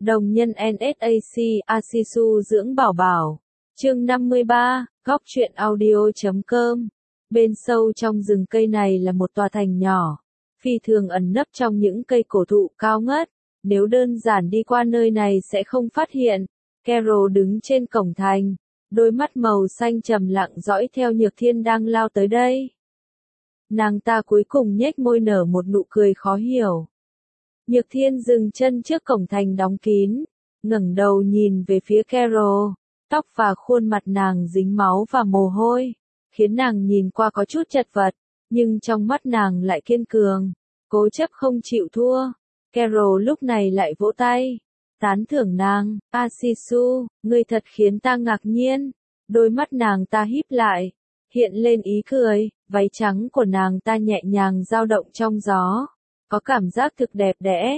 Đồng nhân NSAC, Asisu dưỡng bảo bảo. Chương 53, góc truyện audio.com. Bên sâu trong rừng cây này là một tòa thành nhỏ, phi thường ẩn nấp trong những cây cổ thụ cao ngất. Nếu đơn giản đi qua nơi này sẽ không phát hiện. Carol đứng trên cổng thành, đôi mắt màu xanh trầm lặng dõi theo Nhược Thiên đang lao tới đây. Nàng ta cuối cùng nhếch môi nở một nụ cười khó hiểu. Nhược Thiên dừng chân trước cổng thành đóng kín, ngẩng đầu nhìn về phía Carol, tóc và khuôn mặt nàng dính máu và mồ hôi, khiến nàng nhìn qua có chút chật vật, nhưng trong mắt nàng lại kiên cường, cố chấp không chịu thua. Carol lúc này lại vỗ tay, tán thưởng nàng, Asisu, ngươi thật khiến ta ngạc nhiên. Đôi mắt nàng ta híp lại, hiện lên ý cười, váy trắng của nàng ta nhẹ nhàng dao động trong gió, có cảm giác thực đẹp đẽ.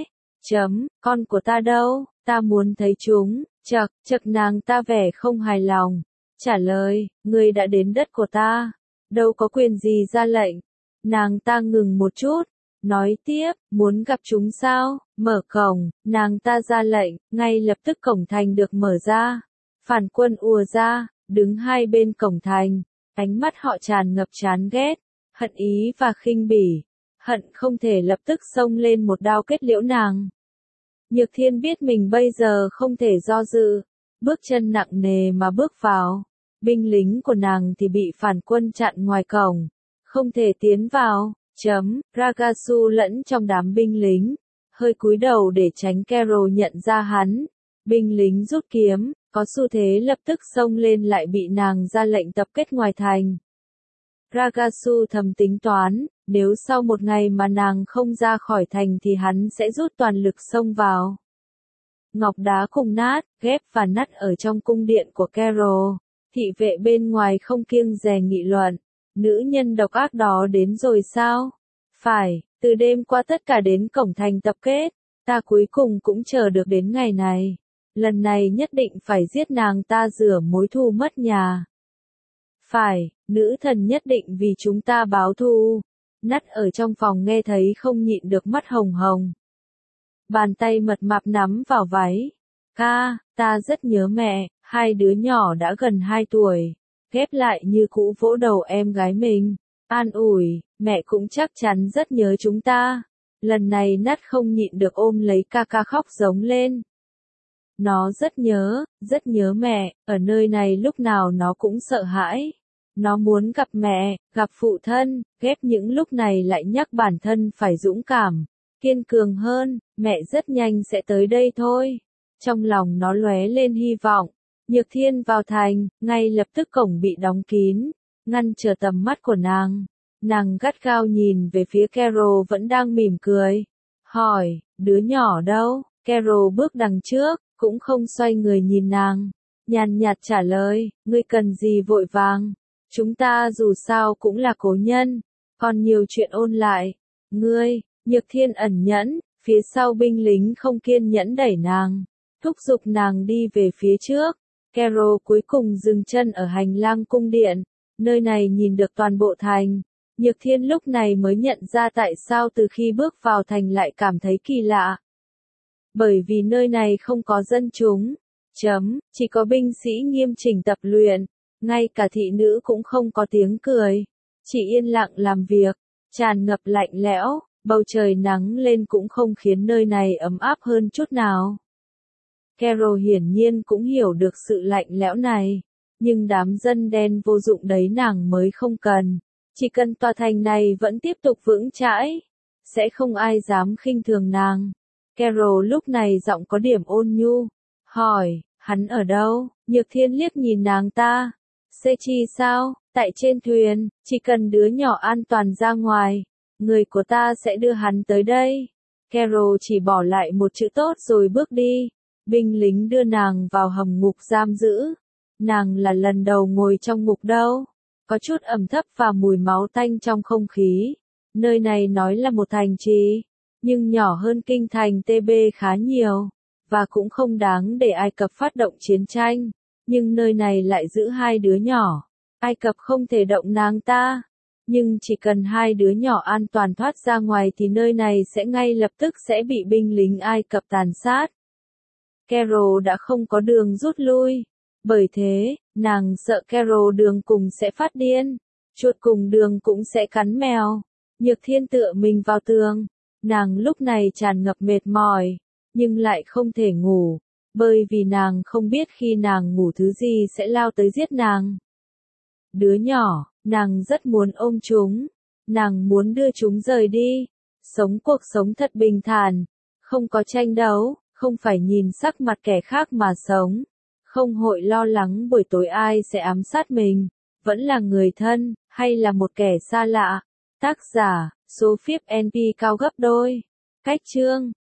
Con của ta đâu, ta muốn thấy chúng. Chật nàng ta vẻ không hài lòng, trả lời, ngươi đã đến đất của ta, đâu có quyền gì ra lệnh. Nàng ta ngừng một chút, nói tiếp, muốn gặp chúng sao, mở cổng. Nàng ta ra lệnh, ngay lập tức cổng thành được mở ra, phản quân ùa ra, đứng hai bên cổng thành, ánh mắt họ tràn ngập chán ghét, hận ý và khinh bỉ, hận không thể lập tức xông lên một đao kết liễu nàng. Nhược Thiên biết mình bây giờ không thể do dự, bước chân nặng nề mà bước vào. Binh lính của nàng thì bị phản quân chặn ngoài cổng, không thể tiến vào. Ragasu lẫn trong đám binh lính, hơi cúi đầu để tránh Carol nhận ra hắn. Binh lính rút kiếm, có xu thế lập tức xông lên lại bị nàng ra lệnh tập kết ngoài thành. Ragasu thầm tính toán, nếu sau một ngày mà nàng không ra khỏi thành thì hắn sẽ rút toàn lực xông vào. Ngọc đá cùng nát, ghép và nắt ở trong cung điện của Carol, thị vệ bên ngoài không kiêng dè nghị luận, nữ nhân độc ác đó đến rồi sao? Phải, từ đêm qua tất cả đến cổng thành tập kết, ta cuối cùng cũng chờ được đến ngày này. Lần này nhất định phải giết nàng ta rửa mối thù mất nhà. Phải, nữ thần nhất định vì chúng ta báo thù. Nắt ở trong phòng nghe thấy không nhịn được mắt hồng hồng. Bàn tay mật mạp nắm vào váy. Ca, ta rất nhớ mẹ, hai đứa nhỏ đã gần 2 tuổi. Ghép lại như cũ vỗ đầu em gái mình. An ủi, mẹ cũng chắc chắn rất nhớ chúng ta. Lần này Nắt không nhịn được ôm lấy ca khóc giống lên. Nó rất nhớ mẹ, ở nơi này lúc nào nó cũng sợ hãi. Nó muốn gặp mẹ, gặp phụ thân, ghép những lúc này lại nhắc bản thân phải dũng cảm, kiên cường hơn, mẹ rất nhanh sẽ tới đây thôi. Trong lòng nó lóe lên hy vọng. Nhược Thiên vào thành, ngay lập tức cổng bị đóng kín, ngăn trở tầm mắt của nàng. Nàng gắt gao nhìn về phía Carol vẫn đang mỉm cười. Hỏi, đứa nhỏ đâu? Carol bước đằng trước, cũng không xoay người nhìn nàng. Nhàn nhạt trả lời, ngươi cần gì vội vàng? Chúng ta dù sao cũng là cố nhân, còn nhiều chuyện ôn lại. Ngươi, Nhược Thiên ẩn nhẫn, phía sau binh lính không kiên nhẫn đẩy nàng, thúc giục nàng đi về phía trước. Carol cuối cùng dừng chân ở hành lang cung điện, nơi này nhìn được toàn bộ thành. Nhược Thiên lúc này mới nhận ra tại sao từ khi bước vào thành lại cảm thấy kỳ lạ. Bởi vì nơi này không có dân chúng, chỉ có binh sĩ nghiêm chỉnh tập luyện, ngay cả thị nữ cũng không có tiếng cười, chỉ yên lặng làm việc, tràn ngập lạnh lẽo, bầu trời nắng lên cũng không khiến nơi này ấm áp hơn chút nào. Carol hiển nhiên cũng hiểu được sự lạnh lẽo này, nhưng đám dân đen vô dụng đấy nàng mới không cần, chỉ cần tòa thành này vẫn tiếp tục vững chãi, sẽ không ai dám khinh thường nàng. Carol lúc này giọng có điểm ôn nhu, hỏi, hắn ở đâu? Nhược Thiên liếc nhìn nàng ta, Sechi sao? Tại trên thuyền, chỉ cần đứa nhỏ an toàn ra ngoài, người của ta sẽ đưa hắn tới đây. Carol chỉ bỏ lại một chữ tốt rồi bước đi. Binh lính đưa nàng vào hầm ngục giam giữ. Nàng là lần đầu ngồi trong ngục đâu. Có chút ẩm thấp và mùi máu tanh trong không khí. Nơi này nói là một thành trì, nhưng nhỏ hơn kinh thành TB khá nhiều, và cũng không đáng để Ai Cập phát động chiến tranh. Nhưng nơi này lại giữ hai đứa nhỏ. Ai Cập không thể động nàng ta. Nhưng chỉ cần hai đứa nhỏ an toàn thoát ra ngoài thì nơi này sẽ ngay lập tức sẽ bị binh lính Ai Cập tàn sát. Carol đã không có đường rút lui. Bởi thế, nàng sợ Carol đường cùng sẽ phát điên. Chuột cùng đường cũng sẽ cắn mèo. Nhược Thiên tựa mình vào tường. Nàng lúc này tràn ngập mệt mỏi, nhưng lại không thể ngủ, bởi vì nàng không biết khi nàng ngủ thứ gì sẽ lao tới giết nàng. Đứa nhỏ, nàng rất muốn ôm chúng. Nàng muốn đưa chúng rời đi. Sống cuộc sống thật bình thản. Không có tranh đấu, không phải nhìn sắc mặt kẻ khác mà sống. Không hội lo lắng buổi tối ai sẽ ám sát mình. Vẫn là người thân, hay là một kẻ xa lạ. Tác giả, số phiếp NP cao gấp đôi. Cách chương